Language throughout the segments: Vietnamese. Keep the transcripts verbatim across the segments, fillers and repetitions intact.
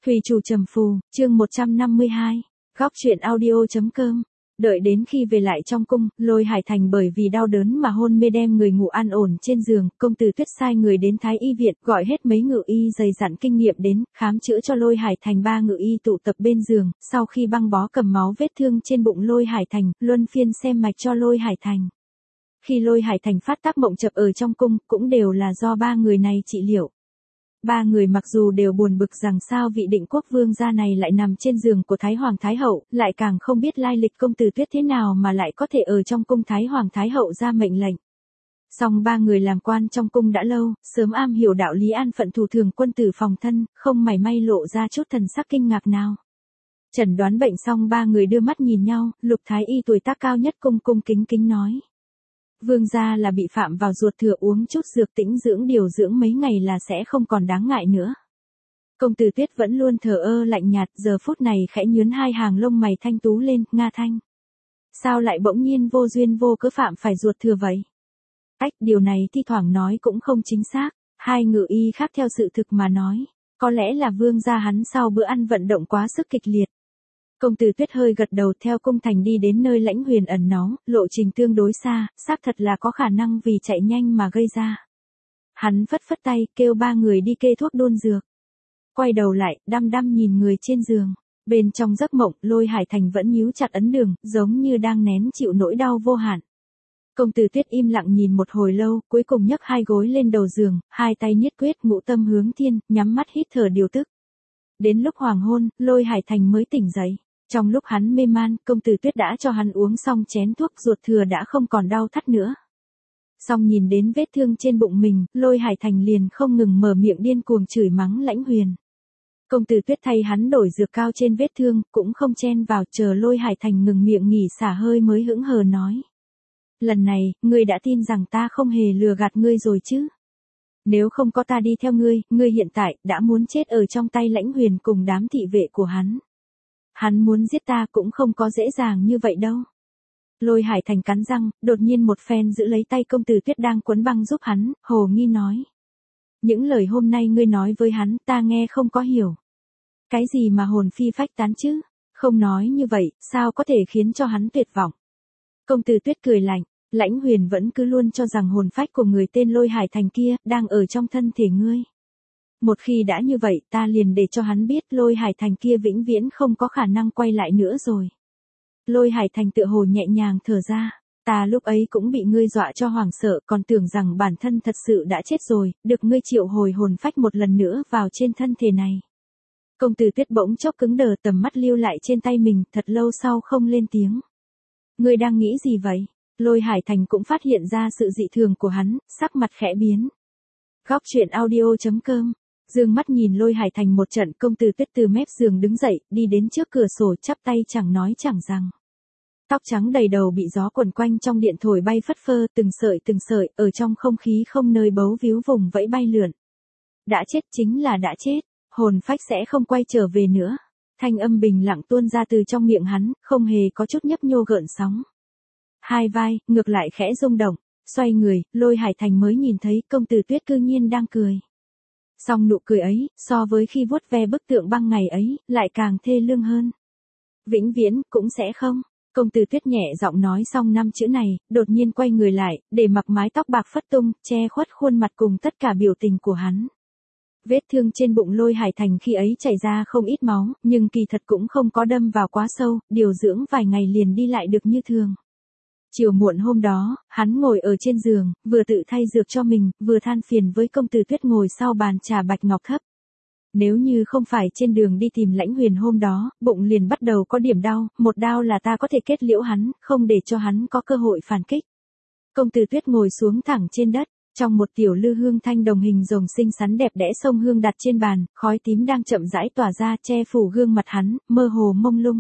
Thủy Chủ Trầm Phù, chương một trăm năm mươi hai, góc truyện audio.com. Đợi đến khi về lại trong cung, Lôi Hải Thành bởi vì đau đớn mà hôn mê đem người ngủ an ổn trên giường, công tử Tuyết sai người đến Thái Y viện, gọi hết mấy ngự y dày dặn kinh nghiệm đến, khám chữa cho Lôi Hải Thành. Ba ngự y tụ tập bên giường, sau khi băng bó cầm máu vết thương trên bụng Lôi Hải Thành, luân phiên xem mạch cho Lôi Hải Thành. Khi Lôi Hải Thành phát tác mộng chập ở trong cung, cũng đều là do ba người này trị liệu. Ba người mặc dù đều buồn bực rằng sao vị Định Quốc vương gia này lại nằm trên giường của Thái Hoàng Thái Hậu, lại càng không biết lai lịch công tử Tuyết thế nào mà lại có thể ở trong cung Thái Hoàng Thái Hậu ra mệnh lệnh. Song ba người làm quan trong cung đã lâu, sớm am hiểu đạo lý an phận thủ thường quân tử phòng thân, không mảy may lộ ra chút thần sắc kinh ngạc nào. Chẩn đoán bệnh xong ba người đưa mắt nhìn nhau, Lục Thái Y tuổi tác cao nhất cung cung kính kính nói. Vương gia là bị phạm vào ruột thừa, uống chút dược tĩnh dưỡng điều dưỡng mấy ngày là sẽ không còn đáng ngại nữa. Công tử Tuyết vẫn luôn thờ ơ lạnh nhạt, giờ phút này khẽ nhướn hai hàng lông mày thanh tú lên, Nga Thanh. Sao lại bỗng nhiên vô duyên vô cớ phạm phải ruột thừa vậy? Ách, điều này thi thoảng nói cũng không chính xác, hai ngự y khác theo sự thực mà nói, có lẽ là vương gia hắn sau bữa ăn vận động quá sức kịch liệt. Công tử Tuyết hơi gật đầu, theo cung thành đi đến nơi Lãnh Huyền ẩn náu, lộ trình tương đối xa, xác thật là có khả năng vì chạy nhanh mà gây ra. Hắn phất phất tay, kêu ba người đi kê thuốc đôn dược. Quay đầu lại, đăm đăm nhìn người trên giường. Bên trong giấc mộng, Lôi Hải Thành vẫn nhíu chặt ấn đường, giống như đang nén chịu nỗi đau vô hạn. Công tử Tuyết im lặng nhìn một hồi lâu, cuối cùng nhấc hai gối lên đầu giường, hai tay niết quyết ngũ tâm hướng thiên, nhắm mắt hít thở điều tức. Đến lúc hoàng hôn, Lôi Hải Thành mới tỉnh dậy. Trong lúc hắn mê man, công tử Tuyết đã cho hắn uống xong chén thuốc, ruột thừa đã không còn đau thắt nữa. Xong nhìn đến vết thương trên bụng mình, Lôi Hải Thành liền không ngừng mở miệng điên cuồng chửi mắng Lãnh Huyền. Công tử Tuyết thay hắn đổi dược cao trên vết thương, cũng không chen vào, chờ Lôi Hải Thành ngừng miệng nghỉ xả hơi mới hững hờ nói. Lần này, ngươi đã tin rằng ta không hề lừa gạt ngươi rồi chứ? Nếu không có ta đi theo ngươi, ngươi hiện tại đã muốn chết ở trong tay Lãnh Huyền cùng đám thị vệ của hắn. Hắn muốn giết ta cũng không có dễ dàng như vậy đâu. Lôi Hải Thành cắn răng, đột nhiên một phen giữ lấy tay công tử Tuyết đang quấn băng giúp hắn, hồ nghi nói. Những lời hôm nay ngươi nói với hắn, ta nghe không có hiểu. Cái gì mà hồn phi phách tán chứ? Không nói như vậy, sao có thể khiến cho hắn tuyệt vọng? Công tử Tuyết cười lạnh, Lãnh Huyền vẫn cứ luôn cho rằng hồn phách của người tên Lôi Hải Thành kia, đang ở trong thân thể ngươi. Một khi đã như vậy, ta liền để cho hắn biết Lôi Hải Thành kia vĩnh viễn không có khả năng quay lại nữa rồi. Lôi Hải Thành tựa hồ nhẹ nhàng thở ra, ta lúc ấy cũng bị ngươi dọa cho hoảng sợ, còn tưởng rằng bản thân thật sự đã chết rồi, được ngươi triệu hồi hồn phách một lần nữa vào trên thân thể này. Công tử Tuyết bỗng chốc cứng đờ, tầm mắt lưu lại trên tay mình, thật lâu sau không lên tiếng. Ngươi đang nghĩ gì vậy? Lôi Hải Thành cũng phát hiện ra sự dị thường của hắn, sắc mặt khẽ biến. Góc truyện audio.com. Dương mắt nhìn Lôi Hải Thành một trận, công tử Tuyết từ mép giường đứng dậy, đi đến trước cửa sổ, chắp tay chẳng nói chẳng rằng. Tóc trắng đầy đầu bị gió quần quanh trong điện thổi bay phất phơ, từng sợi từng sợi, ở trong không khí không nơi bấu víu vùng vẫy bay lượn. Đã chết chính là đã chết, hồn phách sẽ không quay trở về nữa. Thanh âm bình lặng tuôn ra từ trong miệng hắn, không hề có chút nhấp nhô gợn sóng. Hai vai, ngược lại khẽ rung động, xoay người, Lôi Hải Thành mới nhìn thấy công tử Tuyết cư nhiên đang cười. Song nụ cười ấy, so với khi vuốt ve bức tượng băng ngày ấy, lại càng thê lương hơn. Vĩnh viễn, cũng sẽ không. Công tử Tuyết nhẹ giọng nói xong năm chữ này, đột nhiên quay người lại, để mặc mái tóc bạc phất tung, che khuất khuôn mặt cùng tất cả biểu tình của hắn. Vết thương trên bụng Lôi Hải Thành khi ấy chảy ra không ít máu, nhưng kỳ thật cũng không có đâm vào quá sâu, điều dưỡng vài ngày liền đi lại được như thường. Chiều muộn hôm đó, hắn ngồi ở trên giường, vừa tự thay dược cho mình, vừa than phiền với công tử Tuyết ngồi sau bàn trà bạch ngọc thấp. Nếu như không phải trên đường đi tìm Lãnh Huyền hôm đó, bụng liền bắt đầu có điểm đau, một đau là ta có thể kết liễu hắn, không để cho hắn có cơ hội phản kích. Công tử Tuyết ngồi xuống thẳng trên đất, trong một tiểu lư hương thanh đồng hình rồng xinh xắn đẹp đẽ sông hương đặt trên bàn, khói tím đang chậm rãi tỏa ra che phủ gương mặt hắn, mơ hồ mông lung.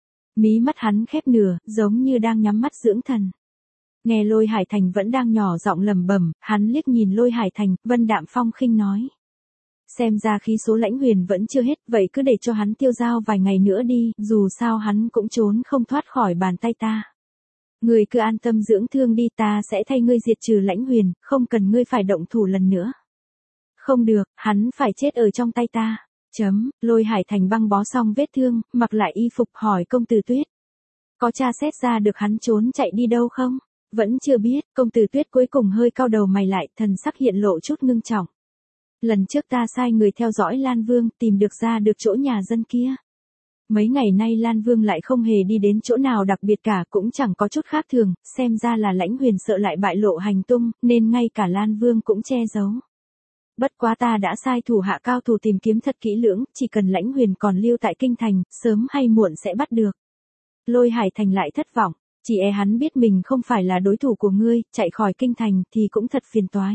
Mí mắt hắn khép nửa, giống như đang nhắm mắt dưỡng thần. Nghe Lôi Hải Thành vẫn đang nhỏ giọng lẩm bẩm, hắn liếc nhìn Lôi Hải Thành, vân đạm phong khinh nói. Xem ra khí số Lãnh Huyền vẫn chưa hết, vậy cứ để cho hắn tiêu dao vài ngày nữa đi, dù sao hắn cũng trốn không thoát khỏi bàn tay ta. Ngươi cứ an tâm dưỡng thương đi, ta sẽ thay ngươi diệt trừ Lãnh Huyền, không cần ngươi phải động thủ lần nữa. Không được, hắn phải chết ở trong tay ta. Chấm, Lôi Hải Thành băng bó xong vết thương, mặc lại y phục hỏi công tử Tuyết. Có tra xét ra được hắn trốn chạy đi đâu không? Vẫn chưa biết, công tử Tuyết cuối cùng hơi cau đầu mày lại, thần sắc hiện lộ chút ngưng trọng. Lần trước ta sai người theo dõi Lan Vương, tìm được ra được chỗ nhà dân kia. Mấy ngày nay Lan Vương lại không hề đi đến chỗ nào đặc biệt cả, cũng chẳng có chút khác thường, xem ra là Lãnh Huyền sợ lại bại lộ hành tung, nên ngay cả Lan Vương cũng che giấu. Bất quá ta đã sai thủ hạ cao thủ tìm kiếm thật kỹ lưỡng, chỉ cần Lãnh Huyền còn lưu tại kinh thành, sớm hay muộn sẽ bắt được. Lôi Hải Thành lại thất vọng, chỉ e hắn biết mình không phải là đối thủ của ngươi, chạy khỏi kinh thành thì cũng thật phiền toái.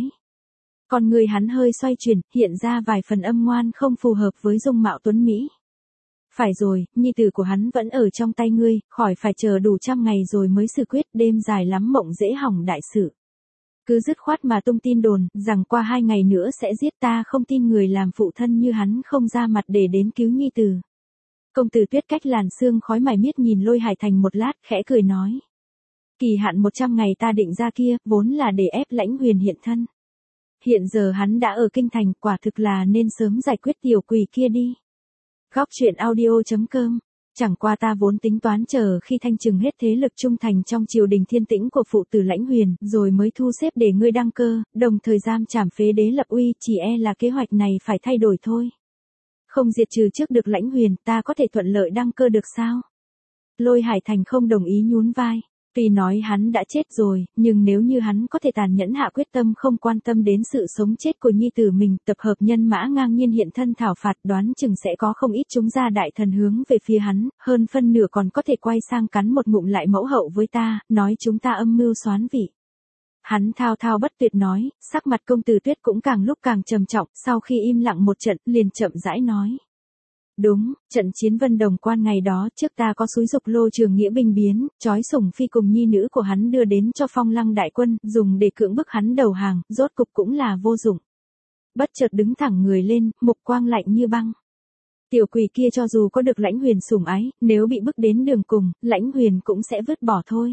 Còn người hắn hơi xoay chuyển, hiện ra vài phần âm ngoan không phù hợp với dung mạo tuấn Mỹ. Phải rồi, nhi tử của hắn vẫn ở trong tay ngươi, khỏi phải chờ đủ trăm ngày rồi mới xử quyết, đêm dài lắm mộng dễ hỏng đại sự. Cứ dứt khoát mà tung tin đồn, rằng qua hai ngày nữa sẽ giết, ta không tin người làm phụ thân như hắn không ra mặt để đến cứu nhi tử. Công tử Tuyết cách làn sương khói mải miết nhìn Lôi Hải Thành một lát, khẽ cười nói. Kỳ hạn một trăm ngày ta định ra kia, vốn là để ép Lãnh Huyền hiện thân. Hiện giờ hắn đã ở kinh thành, quả thực là nên sớm giải quyết tiểu quỷ kia đi. Góc truyện audio chấm com. Chẳng qua ta vốn tính toán chờ khi thanh trừng hết thế lực trung thành trong triều đình thiên tĩnh của phụ tử Lãnh Huyền, rồi mới thu xếp để ngươi đăng cơ, đồng thời giam trảm phế đế lập uy, chỉ e là kế hoạch này phải thay đổi thôi. Không diệt trừ trước được Lãnh Huyền, ta có thể thuận lợi đăng cơ được sao? Lôi Hải Thành không đồng ý, nhún vai. Tuy nói hắn đã chết rồi, nhưng nếu như hắn có thể tàn nhẫn hạ quyết tâm không quan tâm đến sự sống chết của nhi tử mình, tập hợp nhân mã ngang nhiên hiện thân thảo phạt, đoán chừng sẽ có không ít chúng gia đại thần hướng về phía hắn, hơn phân nửa còn có thể quay sang cắn một ngụm lại mẫu hậu với ta, nói chúng ta âm mưu xoán vị. Hắn thao thao bất tuyệt nói, sắc mặt công tử Tuyết cũng càng lúc càng trầm trọng, sau khi im lặng một trận, liền chậm rãi nói. Đúng, trận chiến Vân Đồng Quan ngày đó trước ta có xúi dục Lô Trường Nghĩa binh biến, trói Sủng Phi cùng nhi nữ của hắn đưa đến cho Phong Lăng đại quân, dùng để cưỡng bức hắn đầu hàng, rốt cục cũng là vô dụng. Bất chợt đứng thẳng người lên, mục quang lạnh như băng. Tiểu quỷ kia cho dù có được Lãnh Huyền sủng ái, nếu bị bức đến đường cùng, Lãnh Huyền cũng sẽ vứt bỏ thôi.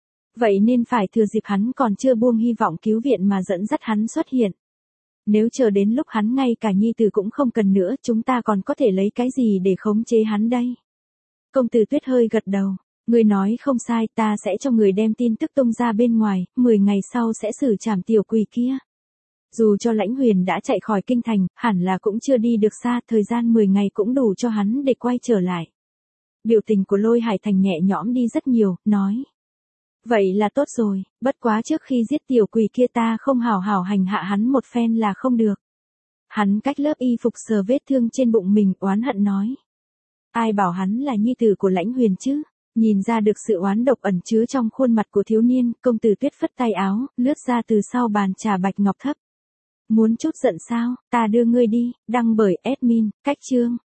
Vậy nên phải thừa dịp hắn còn chưa buông hy vọng cứu viện mà dẫn dắt hắn xuất hiện. Nếu chờ đến lúc hắn ngay cả nhi tử cũng không cần nữa, chúng ta còn có thể lấy cái gì để khống chế hắn đây? Công tử Tuyết hơi gật đầu. Người nói không sai, ta sẽ cho người đem tin tức tung ra bên ngoài, mười ngày sau sẽ xử trảm tiểu quỷ kia. Dù cho Lãnh Huyền đã chạy khỏi kinh thành, hẳn là cũng chưa đi được xa, thời gian mười ngày cũng đủ cho hắn để quay trở lại. Biểu tình của Lôi Hải Thành nhẹ nhõm đi rất nhiều, nói. Vậy là tốt rồi, bất quá trước khi giết tiểu quỷ kia ta không hào hào hành hạ hắn một phen là không được. Hắn cách lớp y phục sờ vết thương trên bụng mình, oán hận nói. Ai bảo hắn là nhi tử của Lãnh Huyền chứ? Nhìn ra được sự oán độc ẩn chứa trong khuôn mặt của thiếu niên, công tử Tuyết phất tay áo, lướt ra từ sau bàn trà bạch ngọc thấp. Muốn chút giận sao, ta đưa ngươi đi, đăng bởi admin, cách chương.